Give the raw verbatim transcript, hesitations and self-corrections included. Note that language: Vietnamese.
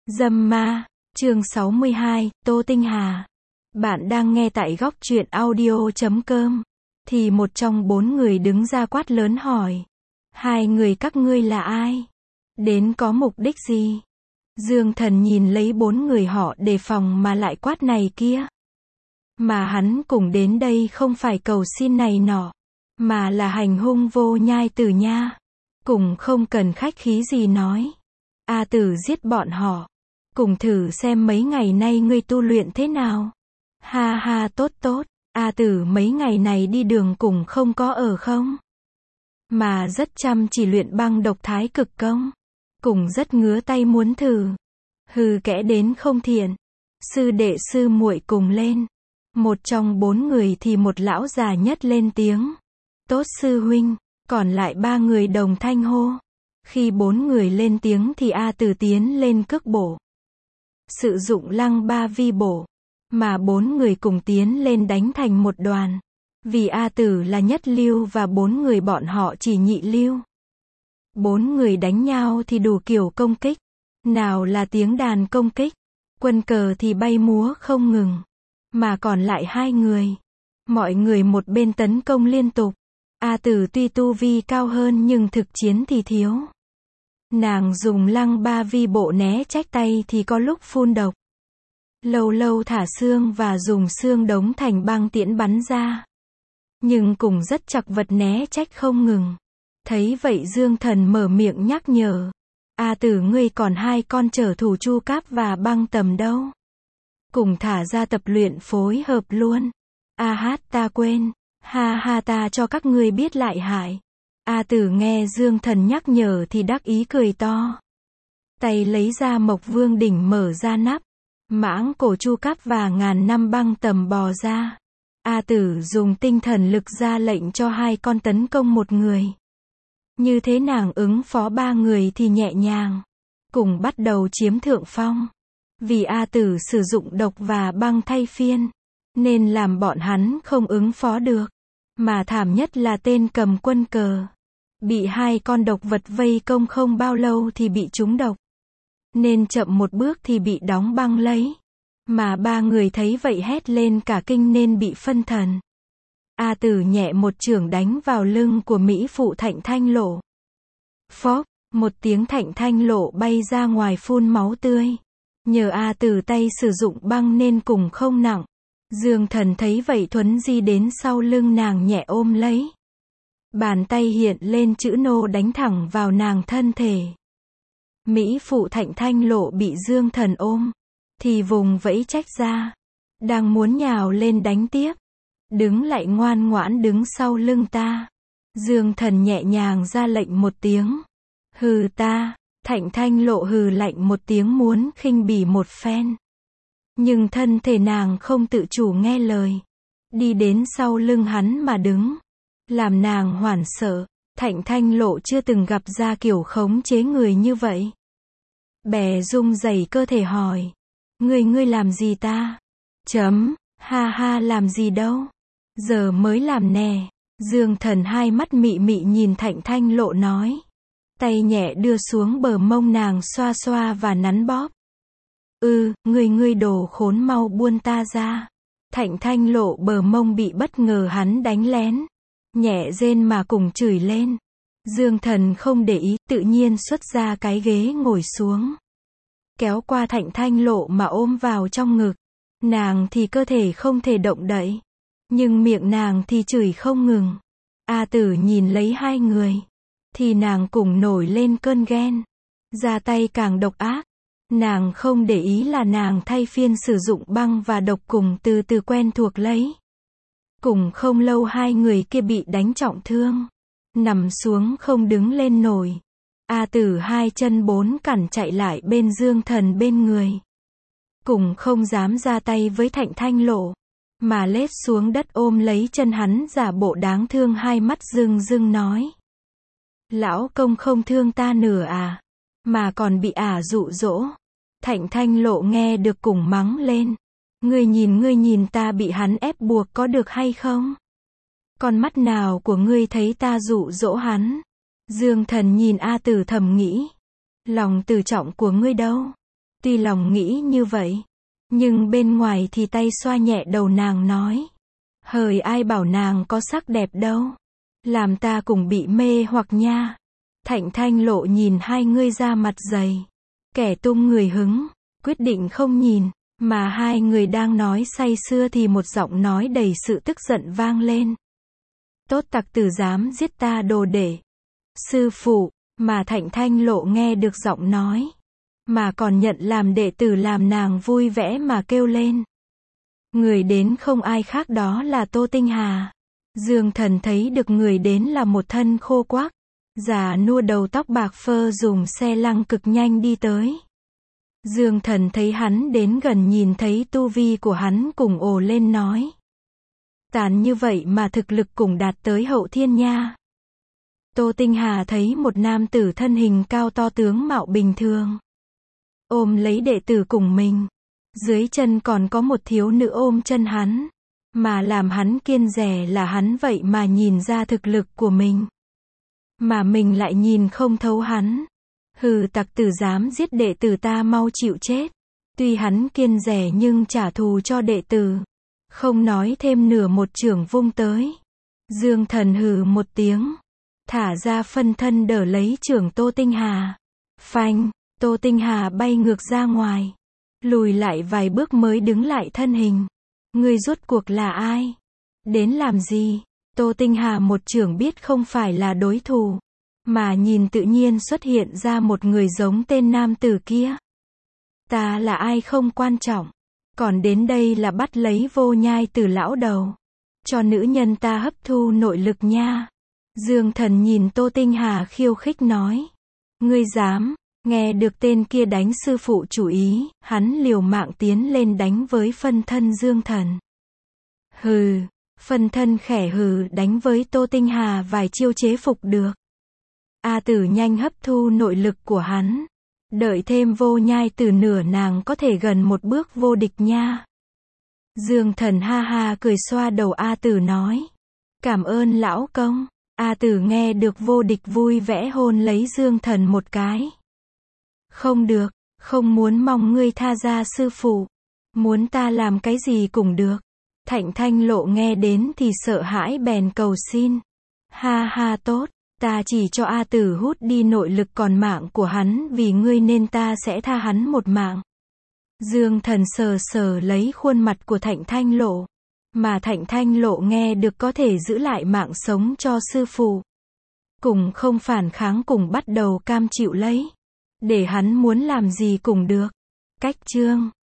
Dâm ma, chương sáu mươi hai, Tô Tinh Hà. Bạn đang nghe tại góc truyện audio chấm com. Thì một trong bốn người đứng ra quát lớn hỏi. Hai người các ngươi là ai? Đến có mục đích gì? Dương Thần nhìn lấy bốn người họ đề phòng mà lại quát này kia. Mà hắn cùng đến đây không phải cầu xin này nọ, mà là hành hung vô nhai tử nha. Cùng không cần khách khí gì nói. A Tử giết bọn họ. Cùng thử xem mấy ngày nay ngươi tu luyện thế nào. Ha ha, tốt tốt. A Tử mấy ngày này đi đường cùng không có ở không? Mà rất chăm chỉ luyện băng độc thái cực công. Cùng rất ngứa tay muốn thử. Hừ, kẽ đến không thiện. Sư đệ sư muội cùng lên. Một trong bốn người thì một lão già nhất lên tiếng. Tốt sư huynh. Còn lại ba người đồng thanh hô. Khi bốn người lên tiếng thì A Tử tiến lên cước bổ. Sử dụng lăng ba vi bổ. Mà bốn người cùng tiến lên đánh thành một đoàn. Vì A Tử là nhất lưu và bốn người bọn họ chỉ nhị lưu. Bốn người đánh nhau thì đủ kiểu công kích. Nào là tiếng đàn công kích. Quân cờ thì bay múa không ngừng. Mà còn lại hai người. Mọi người một bên tấn công liên tục. A Tử tuy tu vi cao hơn nhưng thực chiến thì thiếu. Nàng dùng lăng ba vi bộ né trách tay thì có lúc phun độc. Lâu lâu thả xương và dùng xương đống thành băng tiễn bắn ra. Nhưng cùng rất chặt vật né trách không ngừng. Thấy vậy Dương Thần mở miệng nhắc nhở. A Tử ngươi còn hai con trở thủ chu cáp và băng tầm đâu. Cùng thả ra tập luyện phối hợp luôn. A hát ta quên. Ha ha, ta cho các ngươi biết lại hại. A Tử nghe Dương Thần nhắc nhở thì đắc ý cười to. Tay lấy ra Mộc Vương đỉnh mở ra nắp. Mãng cổ chu cáp và ngàn năm băng tầm bò ra. A Tử dùng tinh thần lực ra lệnh cho hai con tấn công một người. Như thế nàng ứng phó ba người thì nhẹ nhàng. Cùng bắt đầu chiếm thượng phong. Vì A Tử sử dụng độc và băng thay phiên. Nên làm bọn hắn không ứng phó được. Mà thảm nhất là tên cầm quân cờ. Bị hai con độc vật vây công không bao lâu thì bị trúng độc. Nên chậm một bước thì bị đóng băng lấy. Mà ba người thấy vậy hét lên cả kinh nên bị phân thần. A Tử nhẹ một chưởng đánh vào lưng của Mỹ phụ Thạnh Thanh Lộ. Phốc, một tiếng Thạnh Thanh Lộ bay ra ngoài phun máu tươi. Nhờ A Tử tay sử dụng băng nên cùng không nặng. Dương Thần thấy vậy thuấn di đến sau lưng nàng nhẹ ôm lấy. Bàn tay hiện lên chữ nô đánh thẳng vào nàng thân thể. Mỹ phụ Thạnh Thanh Lộ bị Dương Thần ôm. Thì vùng vẫy trách ra. Đang muốn nhào lên đánh tiếp. Đứng lại ngoan ngoãn đứng sau lưng ta. Dương Thần nhẹ nhàng ra lệnh một tiếng. Hừ ta. Thạnh Thanh Lộ hừ lạnh một tiếng muốn khinh bỉ một phen. Nhưng thân thể nàng không tự chủ nghe lời. Đi đến sau lưng hắn mà đứng. Làm nàng hoảng sợ. Thạnh Thanh Lộ chưa từng gặp ra kiểu khống chế người như vậy. Bè rung rẩy cơ thể hỏi. Ngươi ngươi làm gì ta? Chấm. Ha ha, làm gì đâu. Giờ mới làm nè. Dương Thần hai mắt mị mị nhìn Thạnh Thanh Lộ nói. Tay nhẹ đưa xuống bờ mông nàng xoa xoa và nắn bóp. Ừ, ngươi ngươi đồ khốn mau buông ta ra. Thạnh Thanh Lộ bờ mông bị bất ngờ hắn đánh lén. Nhẹ rên mà cùng chửi lên. Dương Thần không để ý, tự nhiên xuất ra cái ghế ngồi xuống. Kéo qua Thạnh Thanh Lộ mà ôm vào trong ngực. Nàng thì cơ thể không thể động đậy. Nhưng miệng nàng thì chửi không ngừng. A Tử nhìn lấy hai người. Thì nàng cùng nổi lên cơn ghen. Ra tay càng độc ác. Nàng không để ý là nàng thay phiên sử dụng băng và độc cùng từ từ quen thuộc lấy. Cùng không lâu hai người kia bị đánh trọng thương. Nằm xuống không đứng lên nổi. A Tử hai chân bốn cẳng chạy lại bên Dương Thần bên người. Cùng không dám ra tay với Thạnh Thanh Lộ. Mà lết xuống đất ôm lấy chân hắn giả bộ đáng thương hai mắt rưng rưng nói. Lão công không thương ta nửa à. Mà còn bị ả dụ dỗ. Thạnh Thanh Lộ nghe được cùng mắng lên. Ngươi nhìn ngươi nhìn ta bị hắn ép buộc có được hay không? Con mắt nào của ngươi thấy ta dụ dỗ hắn? Dương Thần nhìn A Tử thầm nghĩ. Lòng từ trọng của ngươi đâu? Tuy lòng nghĩ như vậy, nhưng bên ngoài thì tay xoa nhẹ đầu nàng nói. Hời ai bảo nàng có sắc đẹp đâu. Làm ta cùng bị mê hoặc nha. Thạnh Thanh Lộ nhìn hai người ra mặt dày. Kẻ tung người hứng, quyết định không nhìn. Mà hai người đang nói say sưa thì một giọng nói đầy sự tức giận vang lên. Tốt tặc tử dám giết ta đồ đệ. Sư phụ, mà Thạnh Thanh Lộ nghe được giọng nói. Mà còn nhận làm đệ tử làm nàng vui vẻ mà kêu lên. Người đến không ai khác đó là Tô Tinh Hà. Dương Thần thấy được người đến là một thân khô quắc, già nua đầu tóc bạc phơ dùng xe lăng cực nhanh đi tới. Dương Thần thấy hắn đến gần nhìn thấy tu vi của hắn cùng ồ lên nói. Tàn như vậy mà thực lực cùng đạt tới hậu thiên nha. Tô Tinh Hà thấy một nam tử thân hình cao to tướng mạo bình thường. Ôm lấy đệ tử cùng mình. Dưới chân còn có một thiếu nữ ôm chân hắn. Mà làm hắn kiêng dè là hắn vậy mà nhìn ra thực lực của mình. Mà mình lại nhìn không thấu hắn. Hừ, tặc tử dám giết đệ tử ta mau chịu chết. Tuy hắn kiêng dè nhưng trả thù cho đệ tử. Không nói thêm nửa một chưởng vung tới. Dương Thần hừ một tiếng. Thả ra phân thân đỡ lấy chưởng Tô Tinh Hà. Phanh, Tô Tinh Hà bay ngược ra ngoài. Lùi lại vài bước mới đứng lại thân hình. Ngươi rốt cuộc là ai? Đến làm gì? Tô Tinh Hà một chưởng biết không phải là đối thủ. Mà nhìn tự nhiên xuất hiện ra một người giống tên nam tử kia. Ta là ai không quan trọng. Còn đến đây là bắt lấy Vô Nhai từ lão đầu. Cho nữ nhân ta hấp thu nội lực nha. Dương Thần nhìn Tô Tinh Hà khiêu khích nói. Ngươi dám, nghe được tên kia đánh sư phụ chủ ý, hắn liều mạng tiến lên đánh với phân thân Dương Thần. Hừ, phân thân khẽ hừ đánh với Tô Tinh Hà vài chiêu chế phục được. A Tử nhanh hấp thu nội lực của hắn. Đợi thêm Vô Nhai từ nửa nàng có thể gần một bước vô địch nha. Dương Thần ha ha cười xoa đầu A Tử nói. Cảm ơn lão công. A Tử nghe được vô địch vui vẻ hôn lấy Dương Thần một cái. Không được, không muốn mong ngươi tha ra sư phụ. Muốn ta làm cái gì cũng được. Thạnh Thanh Lộ nghe đến thì sợ hãi bèn cầu xin. Ha ha tốt, ta chỉ cho A Tử hút đi nội lực còn mạng của hắn vì ngươi nên ta sẽ tha hắn một mạng. Dương Thần sờ sờ lấy khuôn mặt của Thạnh Thanh Lộ. Mà Thạnh Thanh Lộ nghe được có thể giữ lại mạng sống cho sư phụ. Cùng không phản kháng cùng bắt đầu cam chịu lấy. Để hắn muốn làm gì cũng được. Cách chương